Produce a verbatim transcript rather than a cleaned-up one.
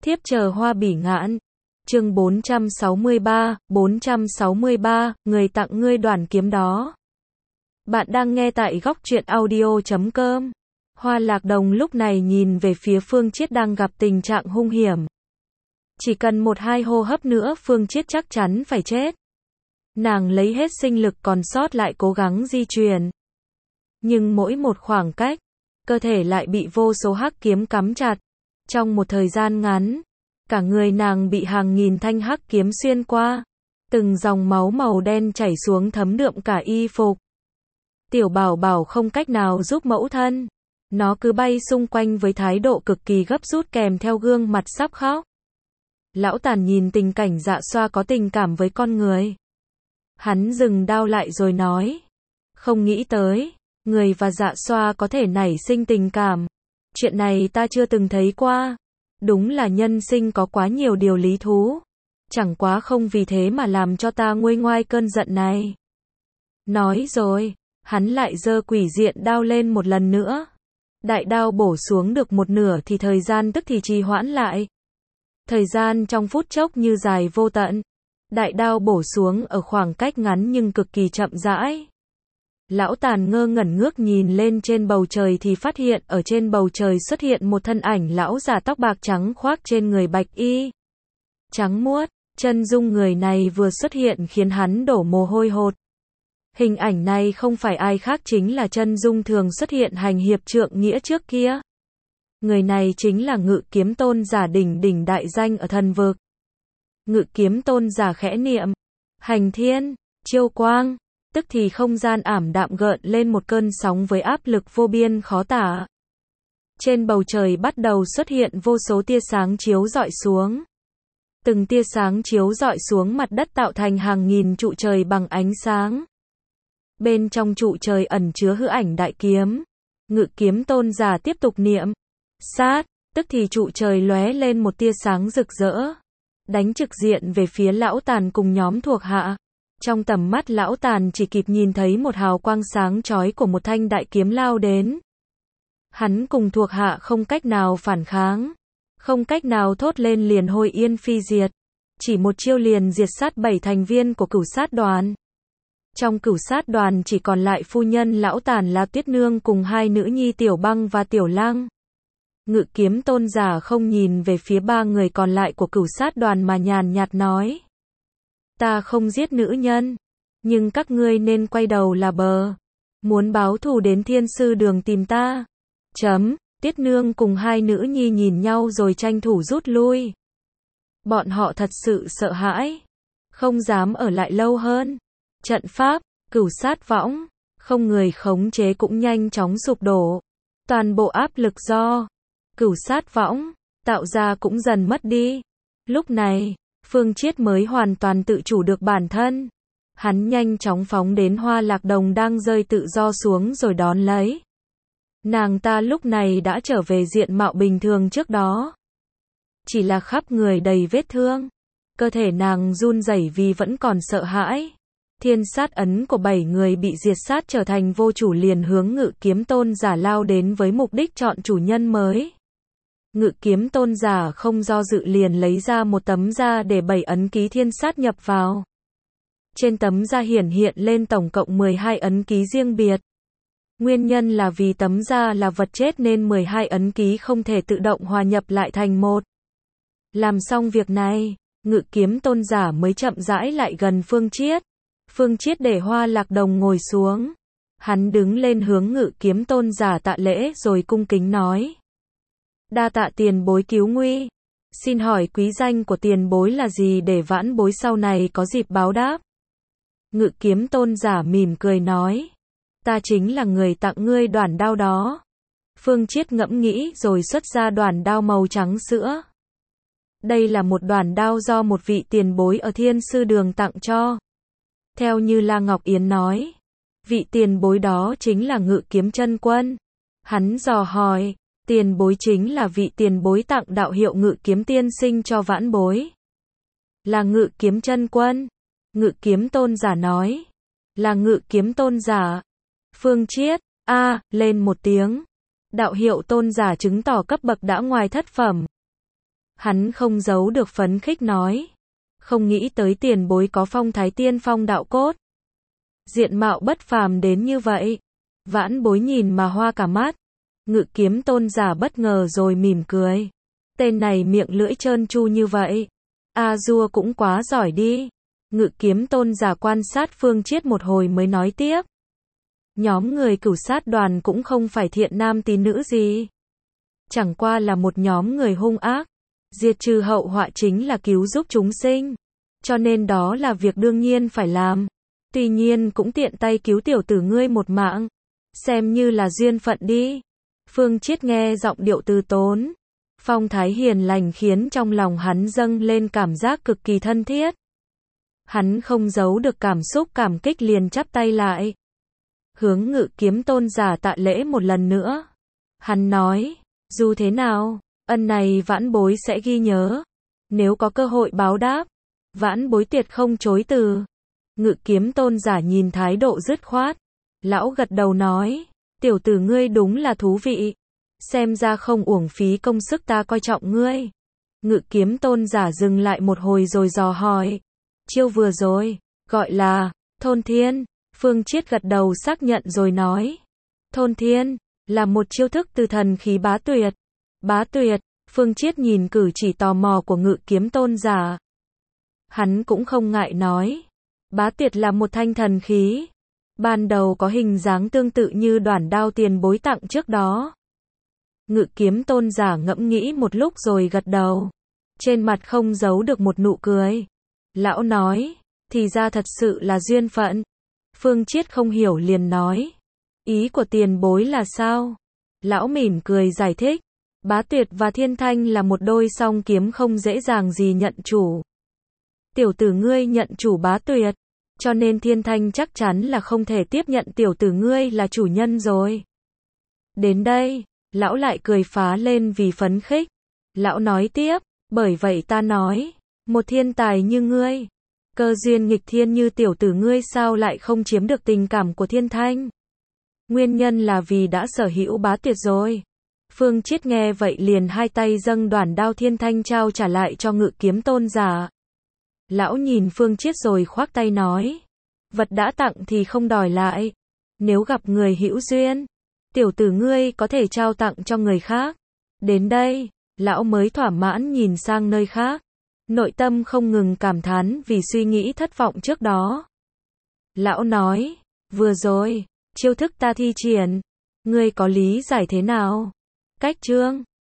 Thiếp chờ hoa bỉ ngạn. Chương bốn trăm sáu mươi ba, bốn trăm sáu mươi ba, người tặng ngươi đoàn kiếm đó. Bạn đang nghe tại góc truyện audio chấm com. Hoa Lạc Đồng lúc này nhìn về phía Phương Chiết đang gặp tình trạng hung hiểm. Chỉ cần một hai hô hấp nữa Phương Chiết chắc chắn phải chết. Nàng lấy hết sinh lực còn sót lại cố gắng di chuyển. Nhưng mỗi một khoảng cách, cơ thể lại bị vô số hắc kiếm cắm chặt. Trong một thời gian ngắn, cả người nàng bị hàng nghìn thanh hắc kiếm xuyên qua. Từng dòng máu màu đen chảy xuống thấm đượm cả y phục. Tiểu Bảo Bảo không cách nào giúp mẫu thân. Nó cứ bay xung quanh với thái độ cực kỳ gấp rút kèm theo gương mặt sắp khóc. Lão Tàn nhìn tình cảnh Dạ Xoa có tình cảm với con người. Hắn dừng đao lại rồi nói. Không nghĩ tới, người và Dạ Xoa có thể nảy sinh tình cảm. Chuyện này ta chưa từng thấy qua. Đúng là nhân sinh có quá nhiều điều lý thú. Chẳng quá không vì thế mà làm cho ta nguôi ngoai cơn giận này. Nói rồi, hắn lại giơ quỷ diện đao lên một lần nữa. Đại đao bổ xuống được một nửa thì thời gian tức thì trì hoãn lại. Thời gian trong phút chốc như dài vô tận. Đại đao bổ xuống ở khoảng cách ngắn nhưng cực kỳ chậm rãi. Lão Tàn ngơ ngẩn ngước nhìn lên trên bầu trời thì phát hiện ở trên bầu trời xuất hiện một thân ảnh lão già tóc bạc trắng khoác trên người bạch y. Trắng muốt, chân dung người này vừa xuất hiện khiến hắn đổ mồ hôi hột. Hình ảnh này không phải ai khác chính là chân dung thường xuất hiện hành hiệp trượng nghĩa trước kia. Người này chính là Ngự Kiếm Tôn giả đỉnh đỉnh đại danh ở thần vực. Ngự Kiếm Tôn giả khẽ niệm, hành thiên, chiêu quang. Tức thì không gian ảm đạm gợn lên một cơn sóng với áp lực vô biên khó tả. Trên bầu trời bắt đầu xuất hiện vô số tia sáng chiếu rọi xuống. Từng tia sáng chiếu rọi xuống mặt đất tạo thành hàng nghìn trụ trời bằng ánh sáng. Bên trong trụ trời ẩn chứa hư ảnh đại kiếm. Ngự Kiếm Tôn giả tiếp tục niệm, sát, tức thì trụ trời lóe lên một tia sáng rực rỡ. Đánh trực diện về phía Lão Tàn cùng nhóm thuộc hạ. Trong tầm mắt Lão Tàn chỉ kịp nhìn thấy một hào quang sáng chói của một thanh đại kiếm lao đến. Hắn cùng thuộc hạ không cách nào phản kháng, không cách nào thốt lên liền hồi yên phi diệt. Chỉ một chiêu liền diệt sát bảy thành viên của Cửu Sát đoàn. Trong Cửu Sát đoàn chỉ còn lại phu nhân Lão Tàn là Tuyết Nương cùng hai nữ nhi Tiểu Băng và Tiểu Lăng. Ngự Kiếm Tôn giả không nhìn về phía ba người còn lại của Cửu Sát đoàn mà nhàn nhạt nói. Ta không giết nữ nhân, nhưng các ngươi nên quay đầu là bờ. Muốn báo thù đến Thiên Sư Đường tìm ta. Chấm, Tiết Nương cùng hai nữ nhi nhìn nhau rồi tranh thủ rút lui. Bọn họ thật sự sợ hãi, không dám ở lại lâu hơn. Trận pháp, Cửu Sát võng, không người khống chế cũng nhanh chóng sụp đổ. Toàn bộ áp lực do Cửu Sát võng tạo ra cũng dần mất đi. Lúc này, Phương Chiết mới hoàn toàn tự chủ được bản thân. Hắn nhanh chóng phóng đến Hoa Lạc Đồng đang rơi tự do xuống rồi đón lấy. Nàng ta lúc này đã trở về diện mạo bình thường trước đó. Chỉ là khắp người đầy vết thương. Cơ thể nàng run rẩy vì vẫn còn sợ hãi. Thiên sát ấn của bảy người bị diệt sát trở thành vô chủ liền hướng Ngự Kiếm Tôn giả lao đến với mục đích chọn chủ nhân mới. Ngự Kiếm Tôn giả không do dự liền lấy ra một tấm da để bảy ấn ký thiên sát nhập vào. Trên tấm da hiển hiện lên tổng cộng mười hai ấn ký riêng biệt. Nguyên nhân là vì tấm da là vật chết nên mười hai ấn ký không thể tự động hòa nhập lại thành một. Làm xong việc này, Ngự Kiếm Tôn giả mới chậm rãi lại gần Phương Chiết. Phương Chiết để Hoa Lạc Đồng ngồi xuống. Hắn đứng lên hướng Ngự Kiếm Tôn giả tạ lễ rồi cung kính nói. Đa tạ tiền bối cứu nguy. Xin hỏi quý danh của tiền bối là gì để vãn bối sau này có dịp báo đáp? Ngự Kiếm Tôn giả mỉm cười nói. Ta chính là người tặng ngươi đoản đao đó. Phương Chiết ngẫm nghĩ rồi xuất ra đoản đao màu trắng sữa. Đây là một đoản đao do một vị tiền bối ở Thiên Sư Đường tặng cho. Theo như La Ngọc Yến nói, vị tiền bối đó chính là Ngự Kiếm Chân Quân. Hắn dò hỏi. Tiền bối chính là vị tiền bối tặng đạo hiệu Ngự Kiếm Tiên Sinh cho vãn bối. Là Ngự Kiếm Chân Quân. Ngự Kiếm Tôn giả nói. Là Ngự Kiếm Tôn giả. Phương Chiết, a, à, lên một tiếng. Đạo hiệu tôn giả chứng tỏ cấp bậc đã ngoài thất phẩm. Hắn không giấu được phấn khích nói. Không nghĩ tới tiền bối có phong thái tiên phong đạo cốt. Diện mạo bất phàm đến như vậy. Vãn bối nhìn mà hoa cả mắt. Ngự kiếm tôn giả bất ngờ rồi mỉm cười. Tên này miệng lưỡi trơn tru như vậy. A dua cũng quá giỏi đi. Ngự kiếm tôn giả quan sát Phương Chiết một hồi mới nói tiếp. Nhóm người cửu sát đoàn cũng không phải thiện nam tín nữ gì. Chẳng qua là một nhóm người hung ác. Diệt trừ hậu họa chính là cứu giúp chúng sinh. Cho nên đó là việc đương nhiên phải làm. Tuy nhiên cũng tiện tay cứu tiểu tử ngươi một mạng. Xem như là duyên phận đi. Phương Chiết nghe giọng điệu từ tốn. Phong thái hiền lành khiến trong lòng hắn dâng lên cảm giác cực kỳ thân thiết. Hắn không giấu được cảm xúc cảm kích liền chắp tay lại. Hướng Ngự kiếm tôn giả tạ lễ một lần nữa. Hắn nói, dù thế nào, ân này vãn bối sẽ ghi nhớ. Nếu có cơ hội báo đáp, vãn bối tuyệt không chối từ. Ngự kiếm tôn giả nhìn thái độ dứt khoát. Lão gật đầu nói, tiểu tử ngươi đúng là thú vị. Xem ra không uổng phí công sức ta coi trọng ngươi. Ngự kiếm tôn giả dừng lại một hồi rồi dò hỏi. Chiêu vừa rồi, gọi là, thôn thiên. Phương Chiết gật đầu xác nhận rồi nói. Thôn thiên, là một chiêu thức từ thần khí bá tuyệt. Bá tuyệt, Phương Chiết nhìn cử chỉ tò mò của ngự kiếm tôn giả. Hắn cũng không ngại nói. Bá tuyệt là một thanh thần khí. Ban đầu có hình dáng tương tự như đoản đao tiền bối tặng trước đó. Ngự kiếm tôn giả ngẫm nghĩ một lúc rồi gật đầu. Trên mặt không giấu được một nụ cười. Lão nói, thì ra thật sự là duyên phận. Phương Chiết không hiểu liền nói. Ý của tiền bối là sao? Lão mỉm cười giải thích. Bá tuyệt và thiên thanh là một đôi song kiếm không dễ dàng gì nhận chủ. Tiểu tử ngươi nhận chủ bá tuyệt. Cho nên thiên thanh chắc chắn là không thể tiếp nhận tiểu tử ngươi là chủ nhân rồi. Đến đây, lão lại cười phá lên vì phấn khích. Lão nói tiếp, bởi vậy ta nói, một thiên tài như ngươi, cơ duyên nghịch thiên như tiểu tử ngươi sao lại không chiếm được tình cảm của thiên thanh? Nguyên nhân là vì đã sở hữu bá tuyệt rồi. Phương Chiết nghe vậy liền hai tay dâng đoản đao thiên thanh trao trả lại cho ngự kiếm tôn giả. Lão nhìn Phương Chiết rồi khoác tay nói. Vật đã tặng thì không đòi lại. Nếu gặp người hữu duyên, tiểu tử ngươi có thể trao tặng cho người khác. Đến đây, lão mới thỏa mãn nhìn sang nơi khác. Nội tâm không ngừng cảm thán vì suy nghĩ thất vọng trước đó. Lão nói, vừa rồi, chiêu thức ta thi triển, ngươi có lý giải thế nào? Cách chương